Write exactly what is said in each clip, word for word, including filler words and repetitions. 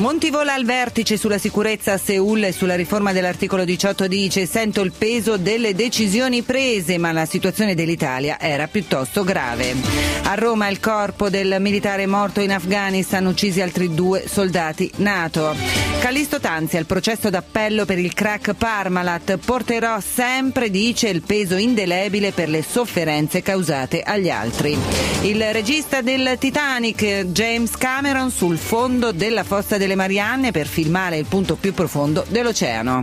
Monti vola al vertice sulla sicurezza a Seul e sulla riforma dell'articolo diciotto dice: sento il peso delle decisioni prese, ma la situazione dell'Italia era piuttosto grave. A Roma il corpo del militare morto in Afghanistan, uccisi altri due soldati NATO. Callisto Tanzi al processo d'appello per il crack Parmalat: porterò sempre, dice, il peso indelebile per le sofferenze causate agli altri. Il regista del Titanic, James Cameron, sul fondo della fossa delle Marianne per filmare il punto più profondo dell'oceano.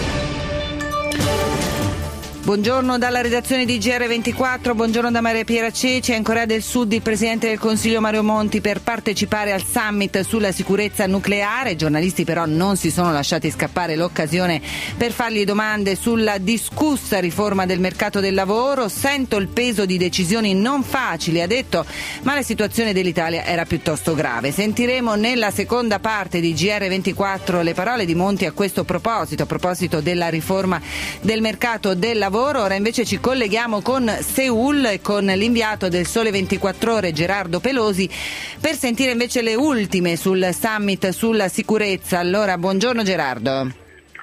Buongiorno dalla redazione di G R ventiquattro, buongiorno da Maria Piera Ceci. In Corea del Sud il Presidente del Consiglio Mario Monti per partecipare al summit sulla sicurezza nucleare. I giornalisti però non si sono lasciati scappare l'occasione per fargli domande sulla discussa riforma del mercato del lavoro. Sento il peso di decisioni non facili, ha detto, ma la situazione dell'Italia era piuttosto grave. Sentiremo nella seconda parte di G R ventiquattro le parole di Monti a questo proposito, a proposito della riforma del mercato del lavoro. Ora invece ci colleghiamo con Seul e con l'inviato del Sole ventiquattro Ore Gerardo Pelosi per sentire invece le ultime sul summit sulla sicurezza. Allora, buongiorno Gerardo.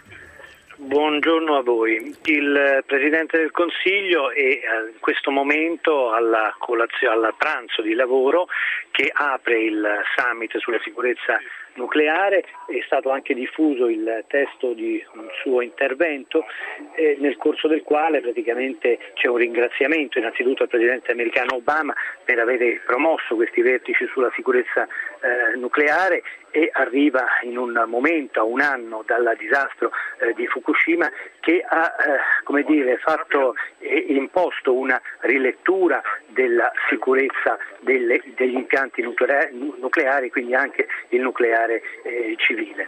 Buongiorno a voi. Il Presidente del Consiglio è in questo momento alla colazione, al pranzo di lavoro che apre il summit sulla sicurezza nucleare. È stato anche diffuso il testo di un suo intervento eh, nel corso del quale praticamente c'è un ringraziamento innanzitutto al Presidente americano Obama per aver promosso questi vertici sulla sicurezza eh, nucleare, e arriva in un momento, a un anno dal disastro eh, di Fukushima, che ha eh, come dire, fatto e eh, imposto una rilettura della sicurezza delle, degli impianti nucleari, nucleari, quindi anche il nucleare eh, civile.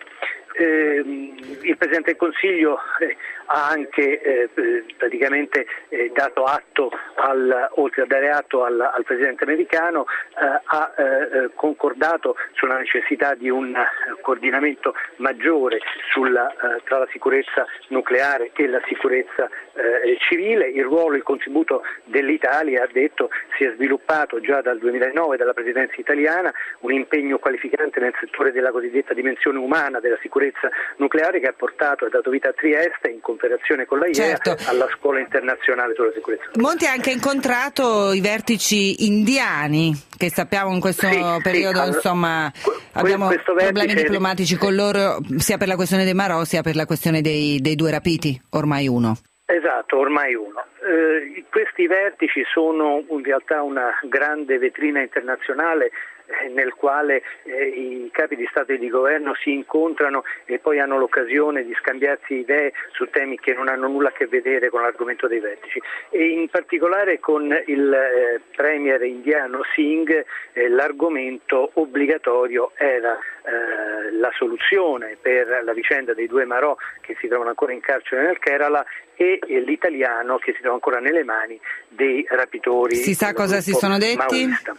Eh, il Presidente del Consiglio eh, ha anche eh, praticamente eh, dato atto, al, oltre a dare atto al, al Presidente americano, eh, ha eh, concordato sulla necessità di un coordinamento maggiore sulla, eh, tra la sicurezza nucleare e la sicurezza eh, civile. Il ruolo e il contributo dell'Italia, ha detto, si è sviluppato già dal duemilanove dalla Presidenza italiana, un impegno qualificante nel settore della cosiddetta dimensione umana della sicurezza nucleare, che ha portato e dato vita a Trieste, in cooperazione con l'A I E A, certo, alla Scuola internazionale sulla sicurezza nucleare. Monti ha anche incontrato i vertici indiani, che sappiamo in questo sì, periodo sì, insomma que- abbiamo problemi diplomatici con loro, sia per la questione dei Marò sia per la questione dei, dei due rapiti, ormai uno. Esatto, ormai uno. Eh, questi vertici sono in realtà una grande vetrina internazionale nel quale eh, i capi di Stato e di Governo si incontrano e poi hanno l'occasione di scambiarsi idee su temi che non hanno nulla a che vedere con l'argomento dei vertici, e in particolare con il eh, premier indiano Singh eh, l'argomento obbligatorio era eh, la soluzione per la vicenda dei due Marò che si trovano ancora in carcere nel Kerala e eh, l'italiano che si trova ancora nelle mani dei rapitori. Si sa cosa si sono detti? Maoista.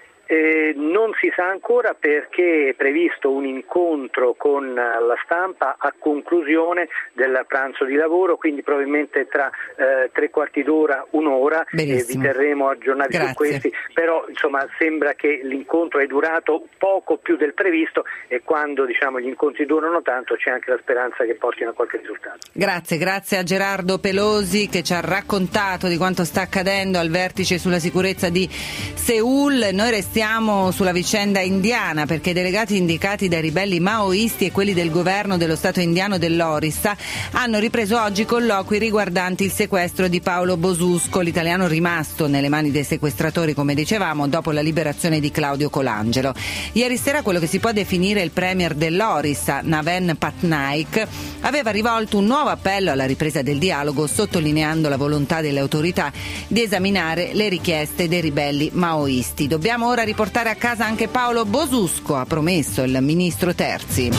Eh, non si sa ancora, perché è previsto un incontro con la stampa a conclusione del pranzo di lavoro, quindi probabilmente tra eh, tre quarti d'ora, un'ora, e vi terremo aggiornati Grazie. su questi, però insomma sembra che l'incontro è durato poco più del previsto, e quando diciamo gli incontri durano tanto c'è anche la speranza che portino a qualche risultato. Grazie, grazie a Gerardo Pelosi che ci ha raccontato di quanto sta accadendo al vertice sulla sicurezza di Seul. Noi restiamo Siamo sulla vicenda indiana, perché i delegati indicati dai ribelli maoisti e quelli del governo dello Stato indiano dell'Orissa hanno ripreso oggi colloqui riguardanti il sequestro di Paolo Bosusco, l'italiano rimasto nelle mani dei sequestratori, come dicevamo, dopo la liberazione di Claudio Colangelo. Ieri sera quello che si può definire il premier dell'Orissa, Naven Patnaik, aveva rivolto un nuovo appello alla ripresa del dialogo, sottolineando la volontà delle autorità di esaminare le richieste dei ribelli maoisti. Dobbiamo ora riportare a casa anche Paolo Bosusco, ha promesso il ministro Terzi.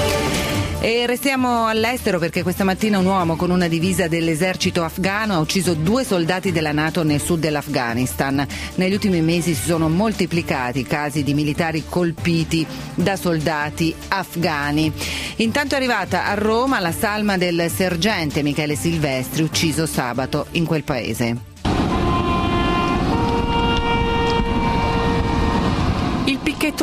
E restiamo all'estero, perché questa mattina un uomo con una divisa dell'esercito afghano ha ucciso due soldati della NATO nel sud dell'Afghanistan. Negli ultimi mesi si sono moltiplicati i casi di militari colpiti da soldati afghani. Intanto è arrivata a Roma la salma del sergente Michele Silvestri, ucciso sabato in quel paese. Il picchetto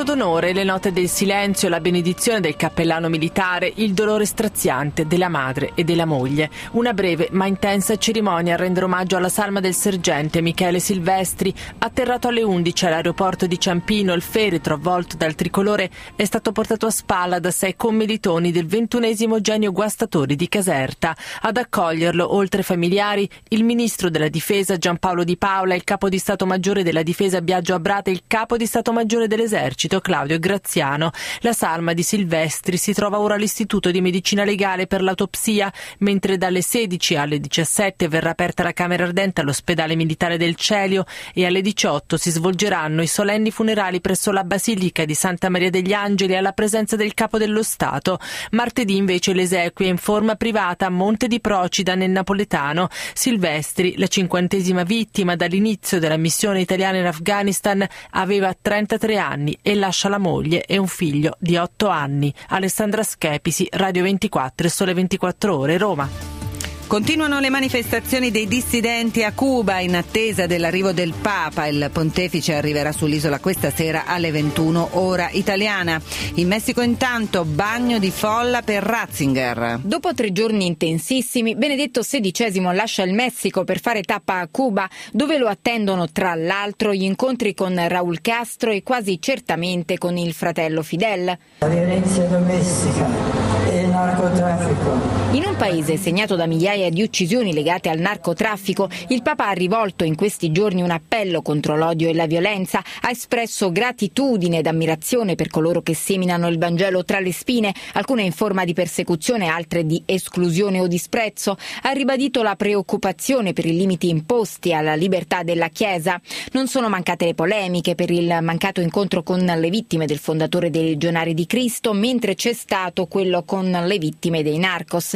d'onore, le note del silenzio, la benedizione del cappellano militare, il dolore straziante della madre e della moglie. Una breve ma intensa cerimonia a rendere omaggio alla salma del sergente Michele Silvestri, atterrato alle undici all'aeroporto di Ciampino. Il feretro, avvolto dal tricolore, è stato portato a spalla da sei commilitoni del ventunesimo Genio Guastatori di Caserta. Ad accoglierlo, oltre ai familiari, il ministro della difesa Giampaolo Di Paola, il capo di Stato Maggiore della Difesa Biagio Abrate e il capo di Stato Maggiore dell'Esercito Claudio Graziano. La salma di Silvestri si trova ora all'Istituto di Medicina Legale per l'autopsia, mentre dalle sedici alle diciassette verrà aperta la camera ardente all'ospedale militare del Celio e alle diciotto si svolgeranno i solenni funerali presso la Basilica di Santa Maria degli Angeli alla presenza del Capo dello Stato. Martedì invece l'esequie in forma privata a Monte di Procida nel napoletano. Silvestri, la cinquantesima vittima dall'inizio della missione italiana in Afghanistan, aveva trentatré anni e lascia la moglie e un figlio di otto anni. Alessandra Schepisi, Radio ventiquattro e Sole ventiquattro Ore, Roma. Continuano le manifestazioni dei dissidenti a Cuba in attesa dell'arrivo del Papa. Il pontefice arriverà sull'isola questa sera alle ventuno ora italiana. In Messico intanto bagno di folla per Ratzinger. Dopo tre giorni intensissimi, Benedetto sedicesimo lascia il Messico per fare tappa a Cuba, dove lo attendono tra l'altro gli incontri con Raúl Castro e quasi certamente con il fratello Fidel. La violenza domestica e il narcotraffico. In un paese segnato da migliaia di uccisioni legate al narcotraffico, il Papa ha rivolto in questi giorni un appello contro l'odio e la violenza, ha espresso gratitudine ed ammirazione per coloro che seminano il Vangelo tra le spine, alcune in forma di persecuzione, altre di esclusione o disprezzo, ha ribadito la preoccupazione per i limiti imposti alla libertà della Chiesa. Non sono mancate le polemiche per il mancato incontro con le vittime del fondatore dei Legionari di Cristo, mentre c'è stato quello con le vittime dei narcos.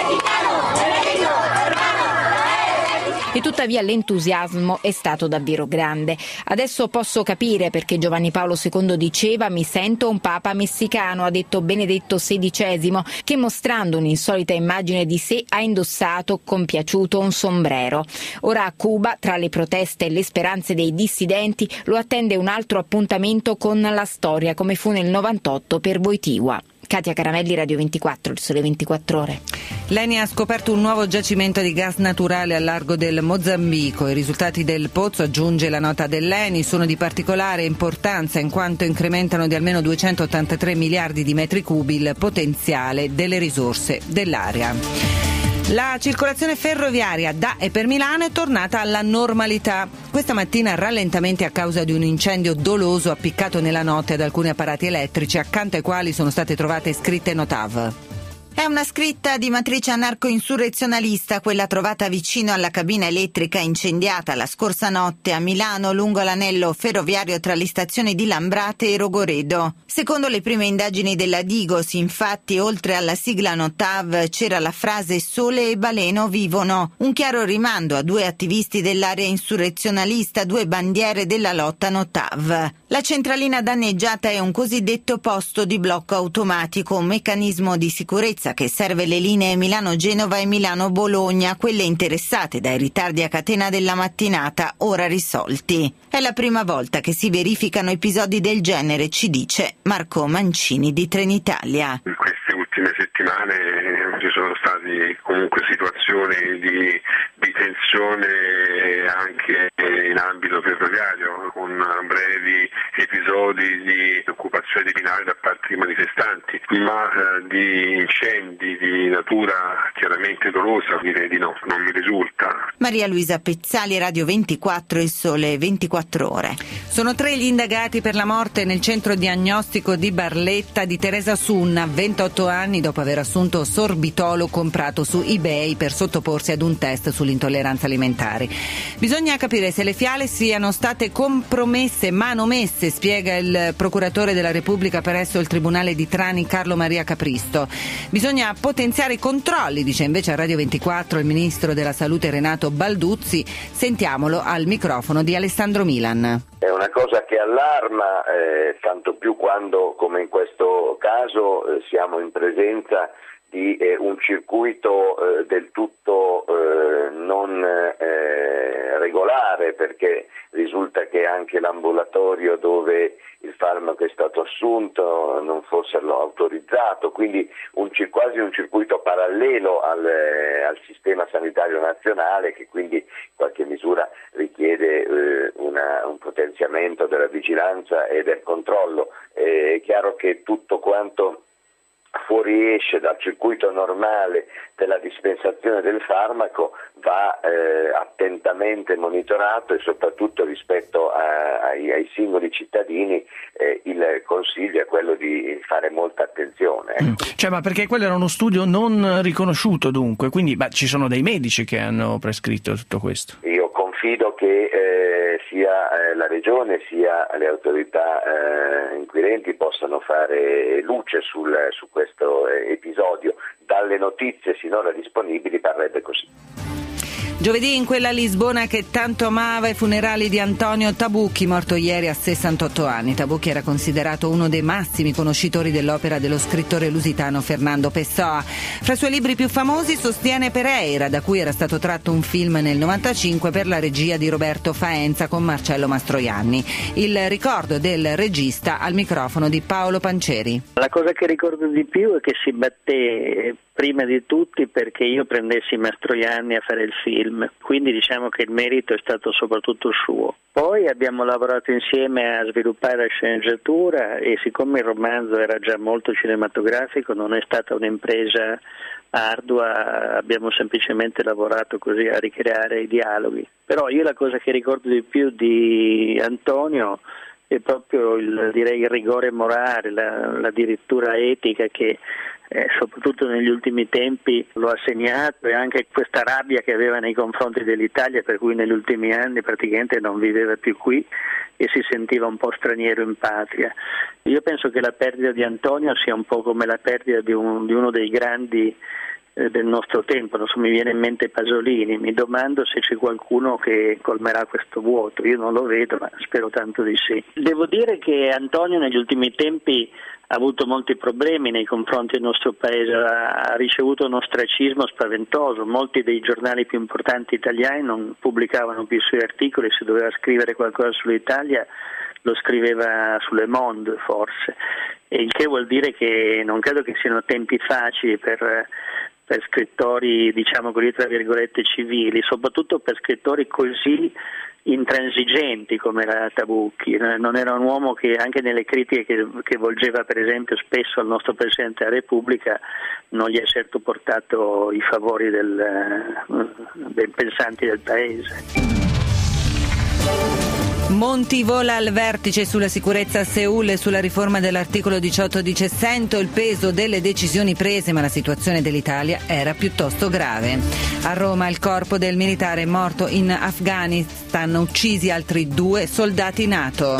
E tuttavia l'entusiasmo è stato davvero grande. Adesso posso capire perché Giovanni Paolo secondo diceva «Mi sento un papa messicano», ha detto Benedetto sedicesimo, che mostrando un'insolita immagine di sé ha indossato compiaciuto un sombrero. Ora a Cuba, tra le proteste e le speranze dei dissidenti, lo attende un altro appuntamento con la storia, come fu nel novantotto per Wojtyła. Katia Caramelli, Radio ventiquattro, il Sole ventiquattro Ore. L'Eni ha scoperto un nuovo giacimento di gas naturale al largo del Mozambico. I risultati del pozzo, aggiunge la nota dell'Eni, sono di particolare importanza in quanto incrementano di almeno duecentottantatré miliardi di metri cubi il potenziale delle risorse dell'area. La circolazione ferroviaria da e per Milano è tornata alla normalità. Questa mattina rallentamenti a causa di un incendio doloso appiccato nella notte ad alcuni apparati elettrici, accanto ai quali sono state trovate scritte Notav. È una scritta di matrice anarco-insurrezionalista, quella trovata vicino alla cabina elettrica incendiata la scorsa notte a Milano lungo l'anello ferroviario tra le stazioni di Lambrate e Rogoredo. Secondo le prime indagini della Digos, infatti, oltre alla sigla Notav c'era la frase «Sole e baleno vivono», un chiaro rimando a due attivisti dell'area insurrezionalista, due bandiere della lotta Notav. La centralina danneggiata è un cosiddetto posto di blocco automatico, un meccanismo di sicurezza che serve le linee Milano-Genova e Milano-Bologna, quelle interessate dai ritardi a catena della mattinata, ora risolti. È la prima volta che si verificano episodi del genere, ci dice Marco Mancini di Trenitalia. In queste ultime settimane ci sono stati comunque situazioni di, di tensione anche in ambito ferroviario, con brevi episodi di occupazione di binari da parte di manifestanti, ma eh, di incendi di natura chiaramente dolosa direi di no, non mi risulta. Maria Luisa Pezzali, Radio ventiquattro, Il Sole ventiquattro Ore. Sono tre gli indagati per la morte nel centro diagnostico di Barletta di Teresa Sunna, ventotto anni dopo aver assunto sorbitolo comprato su eBay per sottoporsi ad un test sull'intolleranza alimentare. Bisogna capire se le fiale siano state compromesse, manomesse, spiega il procuratore della Repubblica presso il Tribunale di Trani Carlo Maria Capristo. Bisogna potenziare i controlli, dice invece a Radio ventiquattro il ministro della Salute Renato Balduzzi. Sentiamolo al microfono di Alessandro Milan. È una cosa che allarma, eh, tanto più quando, come in questo caso, eh, siamo in presenza di eh, un circuito eh, del tutto eh, non eh, regolare, perché risulta che anche l'ambulatorio dove il farmaco è stato assunto, non fosse autorizzato, quindi un, quasi un circuito parallelo al, al sistema sanitario nazionale, che quindi in qualche misura richiede eh, una, un potenziamento della vigilanza e del controllo. È chiaro che tutto quanto fuoriesce dal circuito normale della dispensazione del farmaco va eh, attentamente monitorato, e soprattutto rispetto a, ai, ai singoli cittadini eh, il consiglio è quello di fare molta attenzione. Mm. Cioè, ma perché quello era uno studio non riconosciuto, dunque, quindi ma ci sono dei medici che hanno prescritto tutto questo? Io confido che eh, sia eh, la Regione sia le autorità eh, inquirenti possano fare luce sul, su questo eh, episodio. Dalle notizie sinora disponibili parrebbe così. Giovedì in quella Lisbona che tanto amava, i funerali di Antonio Tabucchi, morto ieri a sessantotto anni. Tabucchi era considerato uno dei massimi conoscitori dell'opera dello scrittore lusitano Fernando Pessoa. Fra i suoi libri più famosi sostiene Pereira, da cui era stato tratto un film nel novantacinque per la regia di Roberto Faenza con Marcello Mastroianni. Il ricordo del regista al microfono di Paolo Panceri. La cosa che ricordo di più è che si batté prima di tutti perché io prendessi Mastroianni a fare il film, quindi diciamo che il merito è stato soprattutto suo. Poi abbiamo lavorato insieme a sviluppare la sceneggiatura, e siccome il romanzo era già molto cinematografico non è stata un'impresa ardua, abbiamo semplicemente lavorato così a ricreare i dialoghi. Però io la cosa che ricordo di più di Antonio è proprio il, direi, il rigore morale, la, la dirittura etica che Eh, soprattutto negli ultimi tempi lo ha segnato, e anche questa rabbia che aveva nei confronti dell'Italia, per cui negli ultimi anni praticamente non viveva più qui e si sentiva un po' straniero in patria. Io penso che la perdita di Antonio sia un po' come la perdita di, un, di uno dei grandi eh, del nostro tempo. Non so, mi viene in mente Pasolini, mi domando se c'è qualcuno che colmerà questo vuoto. Io non lo vedo, ma spero tanto di sì. Devo dire che Antonio negli ultimi tempi ha avuto molti problemi nei confronti del nostro paese, ha ricevuto un ostracismo spaventoso. Molti dei giornali più importanti italiani non pubblicavano più i suoi articoli, se doveva scrivere qualcosa sull'Italia lo scriveva su Le Monde forse, e il che vuol dire che non credo che siano tempi facili per, per scrittori, diciamo così, tra virgolette civili, soprattutto per scrittori così intransigenti come era Tabucchi. Non era un uomo che, anche nelle critiche che, che volgeva per esempio spesso al nostro Presidente della Repubblica, non gli ha certo portato i favori del, dei pensanti del paese. Monti vola al vertice sulla sicurezza a Seul e sulla riforma dell'articolo diciotto dice: sento il peso delle decisioni prese, ma la situazione dell'Italia era piuttosto grave. A Roma il corpo del militare morto in Afghanistan, uccisi altri due soldati NATO.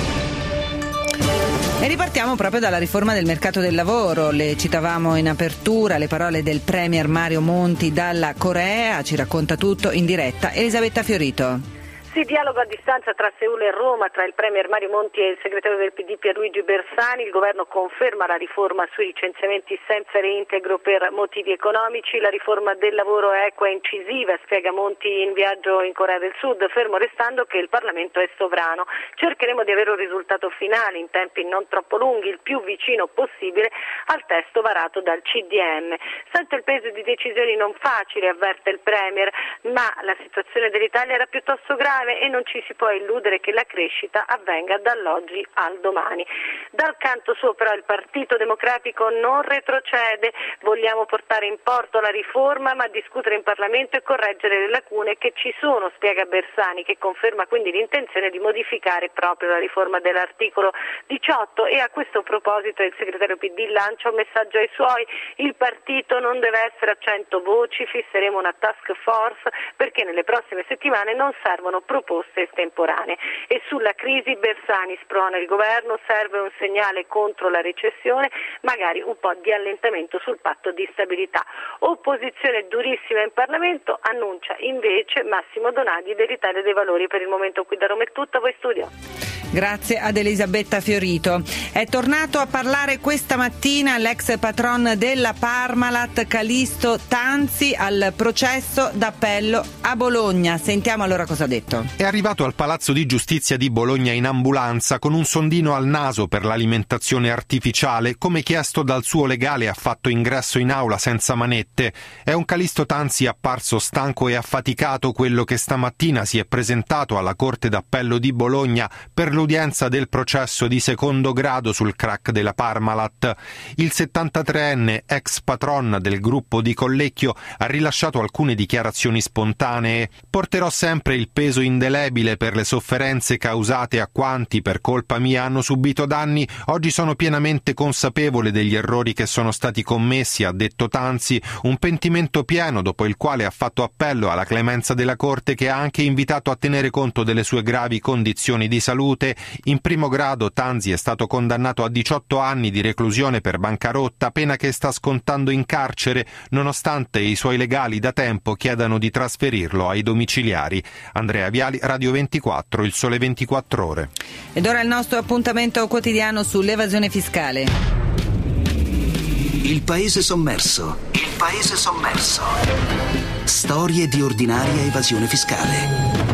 E ripartiamo proprio dalla riforma del mercato del lavoro. Le citavamo in apertura le parole del premier Mario Monti dalla Corea. Ci racconta tutto in diretta Elisabetta Fiorito. Si dialoga a distanza tra Seul e Roma, tra il premier Mario Monti e il segretario del P D Pierluigi Bersani. Il governo conferma la riforma sui licenziamenti senza reintegro per motivi economici. La riforma del lavoro è equa e incisiva, spiega Monti in viaggio in Corea del Sud, fermo restando che il Parlamento è sovrano. Cercheremo di avere un risultato finale in tempi non troppo lunghi, il più vicino possibile al testo varato dal C D M. Sento il peso di decisioni non facili, avverte il premier, ma la situazione dell'Italia era piuttosto grave e non ci si può illudere che la crescita avvenga dall'oggi al domani. Dal canto suo però il Partito Democratico non retrocede, vogliamo portare in porto la riforma ma discutere in Parlamento e correggere le lacune che ci sono, spiega Bersani, che conferma quindi l'intenzione di modificare proprio la riforma dell'articolo diciotto. E a questo proposito il segretario P D lancia un messaggio ai suoi: il partito non deve essere a cento voci, fisseremo una task force perché nelle prossime settimane non servono proposte estemporanee. E sulla crisi Bersani sprona il governo, serve un segnale contro la recessione, magari un po' di allentamento sul patto di stabilità. Opposizione durissima in Parlamento, annuncia invece Massimo Donadi dell'Italia dei Valori. Per il momento qui da Roma è tutto, a voi studio. Grazie ad Elisabetta Fiorito. È tornato a parlare questa mattina l'ex patron della Parmalat Calisto Tanzi al processo d'appello a Bologna. Sentiamo allora cosa ha detto. È arrivato al Palazzo di Giustizia di Bologna in ambulanza con un sondino al naso per l'alimentazione artificiale, come chiesto dal suo legale ha fatto ingresso in aula senza manette. È un Callisto Tanzi apparso stanco e affaticato quello che stamattina si è presentato alla Corte d'Appello di Bologna per l'udienza del processo di secondo grado sul crack della Parmalat. Il settantatreenne, ex patron del gruppo di Collecchio, ha rilasciato alcune dichiarazioni spontanee. Porterò sempre il peso indelebile per le sofferenze causate a quanti per colpa mia hanno subito danni. Oggi sono pienamente consapevole degli errori che sono stati commessi, ha detto Tanzi, un pentimento pieno dopo il quale ha fatto appello alla clemenza della Corte, che ha anche invitato a tenere conto delle sue gravi condizioni di salute. In primo grado Tanzi è stato condannato a diciotto anni di reclusione per bancarotta, pena che sta scontando in carcere, nonostante i suoi legali da tempo chiedano di trasferirlo ai domiciliari. Andrea Viali, Radio ventiquattro, Il Sole ventiquattro Ore. Ed ora il nostro appuntamento quotidiano sull'evasione fiscale. Il paese sommerso. Il paese sommerso. Storie di ordinaria evasione fiscale.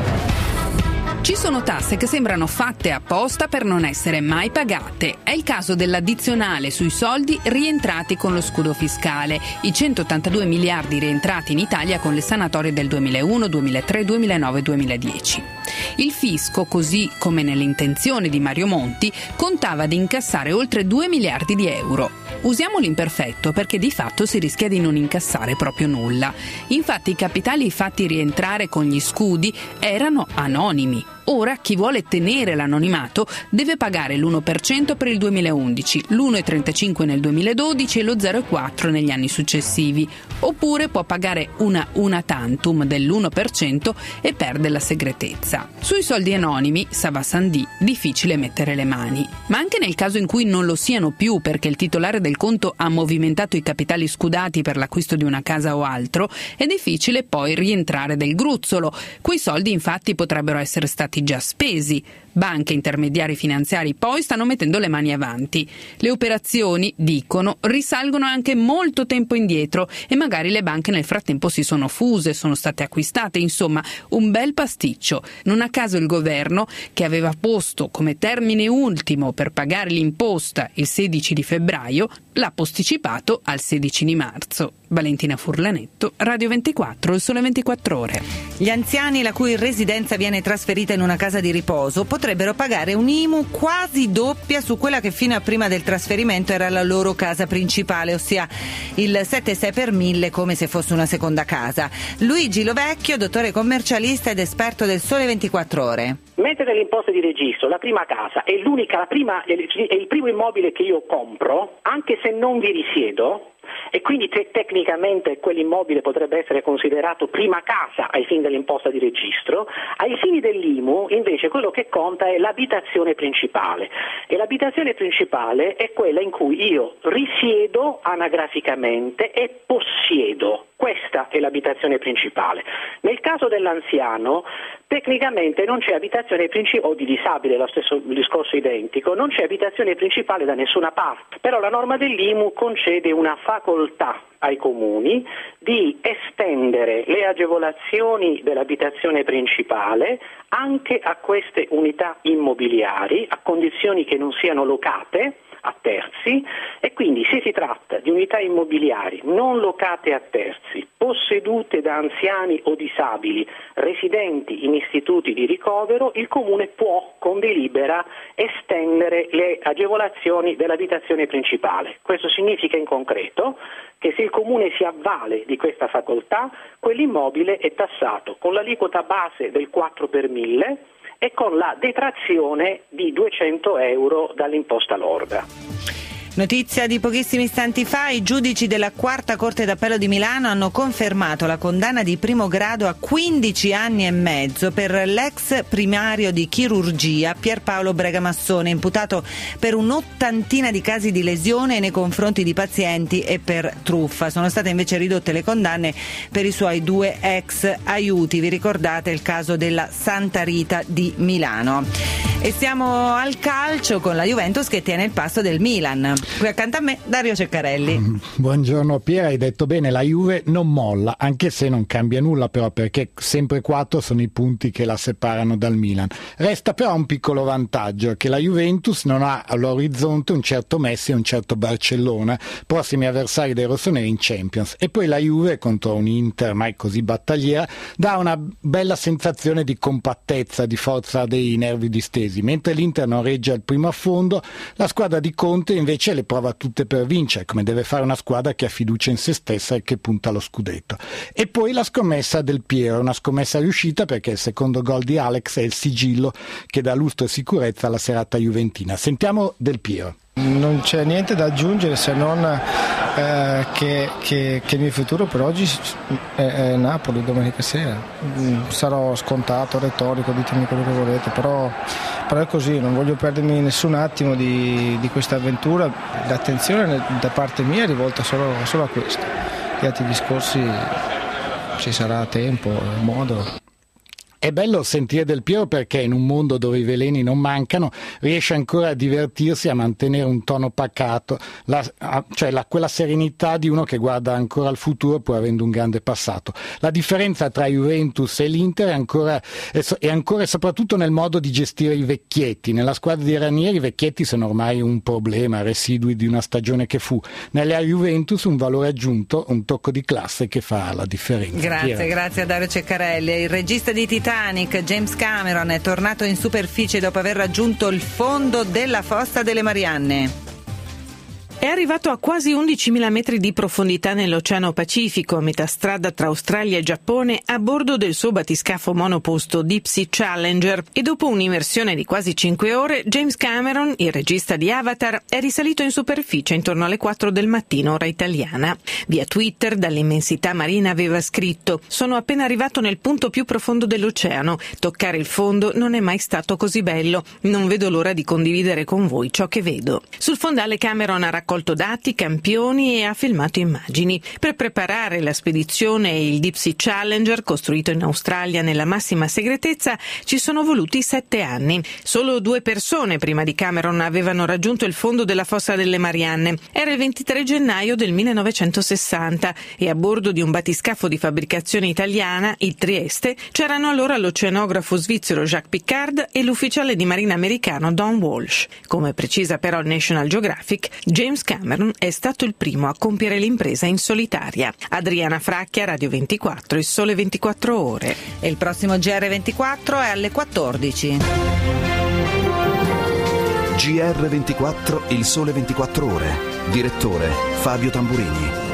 Ci sono tasse che sembrano fatte apposta per non essere mai pagate. È il caso dell'addizionale sui soldi rientrati con lo scudo fiscale, i centottantadue miliardi rientrati in Italia con le sanatorie del duemilauno, duemilatré, duemilanove e duemiladieci. Il fisco, così come nell'intenzione di Mario Monti, contava di incassare oltre due miliardi di euro. Usiamo l'imperfetto perché di fatto si rischia di non incassare proprio nulla. Infatti i capitali fatti rientrare con gli scudi erano anonimi. Ora chi vuole tenere l'anonimato deve pagare l'uno per cento per il duemilaundici, l'uno virgola trentacinque nel duemiladodici e lo zero virgola quattro negli anni successivi. Oppure può pagare una una tantum dell'uno per cento e perde la segretezza. Sui soldi anonimi, Sava Sandì, difficile mettere le mani. Ma anche nel caso in cui non lo siano più perché il titolare del conto ha movimentato i capitali scudati per l'acquisto di una casa o altro, è difficile poi rientrare del gruzzolo. Quei soldi infatti potrebbero essere stati già spesi. Banche e intermediari finanziari poi stanno mettendo le mani avanti. Le operazioni, dicono, risalgono anche molto tempo indietro e magari le banche nel frattempo si sono fuse, sono state acquistate, insomma un bel pasticcio. Non a caso il governo, che aveva posto come termine ultimo per pagare l'imposta il sedici di febbraio, l'ha posticipato al sedici di marzo. Valentina Furlanetto, Radio ventiquattro, Il Sole ventiquattro Ore. Gli anziani la cui residenza viene trasferita in una casa di riposo potrebbero pagare un I M U quasi doppia su quella che fino a prima del trasferimento era la loro casa principale, ossia il sette virgola sei per mille, come se fosse una seconda casa. Luigi Lovecchio, dottore commercialista ed esperto del Sole ventiquattro Ore. Mentre nell'imposta di registro la prima casa è l'unica, la prima, è il primo immobile che io compro, anche se non vi risiedo, e quindi te- tecnicamente quell'immobile potrebbe essere considerato prima casa ai fini dell'imposta di registro. Ai fini dell'I M U invece quello che conta è l'abitazione principale, e l'abitazione principale è quella in cui io risiedo anagraficamente e possiedo. Questa è l'abitazione principale. Nel caso dell'anziano tecnicamente non c'è abitazione principale, o di disabile, lo stesso discorso identico, non c'è abitazione principale da nessuna parte, però la norma dell'I M U concede una facoltà ai comuni di estendere le agevolazioni dell'abitazione principale anche a queste unità immobiliari, a condizioni che non siano locate a terzi, e quindi se si tratta di unità immobiliari non locate a terzi, possedute da anziani o disabili, residenti in istituti di ricovero, il Comune può con delibera estendere le agevolazioni dell'abitazione principale. Questo significa in concreto che se il Comune si avvale di questa facoltà, quell'immobile è tassato con l'aliquota base del quattro per mille e con la detrazione di duecento euro dall'imposta lorda. Notizia di pochissimi istanti fa, i giudici della quarta Corte d'Appello di Milano hanno confermato la condanna di primo grado a quindici anni e mezzo per l'ex primario di chirurgia Pierpaolo Bregamassone, imputato per un'ottantina di casi di lesione nei confronti di pazienti e per truffa. Sono state invece ridotte le condanne per i suoi due ex aiuti. Vi ricordate il caso della Santa Rita di Milano? E siamo al calcio con la Juventus che tiene il passo del Milan. Qui accanto a me Dario Ceccarelli. Buongiorno Piera, hai detto bene, la Juve non molla, anche se non cambia nulla però, perché sempre quattro sono i punti che la separano dal Milan. Resta però un piccolo vantaggio, che la Juventus non ha all'orizzonte un certo Messi e un certo Barcellona, prossimi avversari dei rossoneri in Champions, e poi la Juve contro un Inter mai così battagliera dà una bella sensazione di compattezza, di forza dei nervi distesi, mentre l'Inter non regge al primo affondo, la squadra di Conte invece le prova tutte per vincere, come deve fare una squadra che ha fiducia in se stessa e che punta allo scudetto. E poi la scommessa del Piero, una scommessa riuscita perché il secondo gol di Alex è il sigillo che dà lustro e sicurezza alla serata juventina. Sentiamo Del Piero. Non c'è niente da aggiungere se non eh, che, che, che il mio futuro per oggi è, è Napoli domenica sera. Sarò scontato, retorico, ditemi quello che volete, però, però è così, non voglio perdermi nessun attimo di, di questa avventura. L'attenzione da parte mia è rivolta solo, solo a questo. Gli altri discorsi ci sarà tempo, modo. È bello sentire Del Piero perché in un mondo dove i veleni non mancano riesce ancora a divertirsi, a mantenere un tono pacato, la, a, cioè la, quella serenità di uno che guarda ancora al futuro pur avendo un grande passato. La differenza tra Juventus e l'Inter è ancora, è, è ancora e soprattutto nel modo di gestire i vecchietti. Nella squadra di Ranieri i vecchietti sono ormai un problema, residui di una stagione che fu. Nella Juventus un valore aggiunto, un tocco di classe che fa la differenza. Grazie, Piera. grazie a Dario Ceccarelli. Il regista di Titanic, James Cameron, è tornato in superficie dopo aver raggiunto il fondo della fossa delle Marianne. È arrivato a quasi undicimila metri di profondità nell'Oceano Pacifico, a metà strada tra Australia e Giappone, a bordo del suo battiscafo monoposto Deep Sea Challenger, e dopo un'immersione di quasi cinque ore, James Cameron, il regista di Avatar, è risalito in superficie intorno alle quattro del mattino, ora italiana. Via Twitter, dall'immensità marina, aveva scritto: «Sono appena arrivato nel punto più profondo dell'oceano. Toccare il fondo non è mai stato così bello. Non vedo l'ora di condividere con voi ciò che vedo». Sul fondale Cameron ha raccolto dati, campioni e ha filmato immagini. Per preparare la spedizione e il Deep Sea Challenger, costruito in Australia nella massima segretezza, ci sono voluti sette anni. Solo due persone prima di Cameron avevano raggiunto il fondo della fossa delle Marianne. Era il ventitré gennaio del millenovecentosessanta e a bordo di un battiscafo di fabbricazione italiana, il Trieste, c'erano allora l'oceanografo svizzero Jacques Piccard e l'ufficiale di marina americano Don Walsh. Come precisa però il National Geographic, James Cameron è stato il primo a compiere l'impresa in solitaria. Adriana Fracchia, Radio ventiquattro, Il Sole ventiquattro Ore. E il prossimo G R ventiquattro è alle quattordici. G R ventiquattro, Il Sole ventiquattro Ore. Direttore Fabio Tamburini.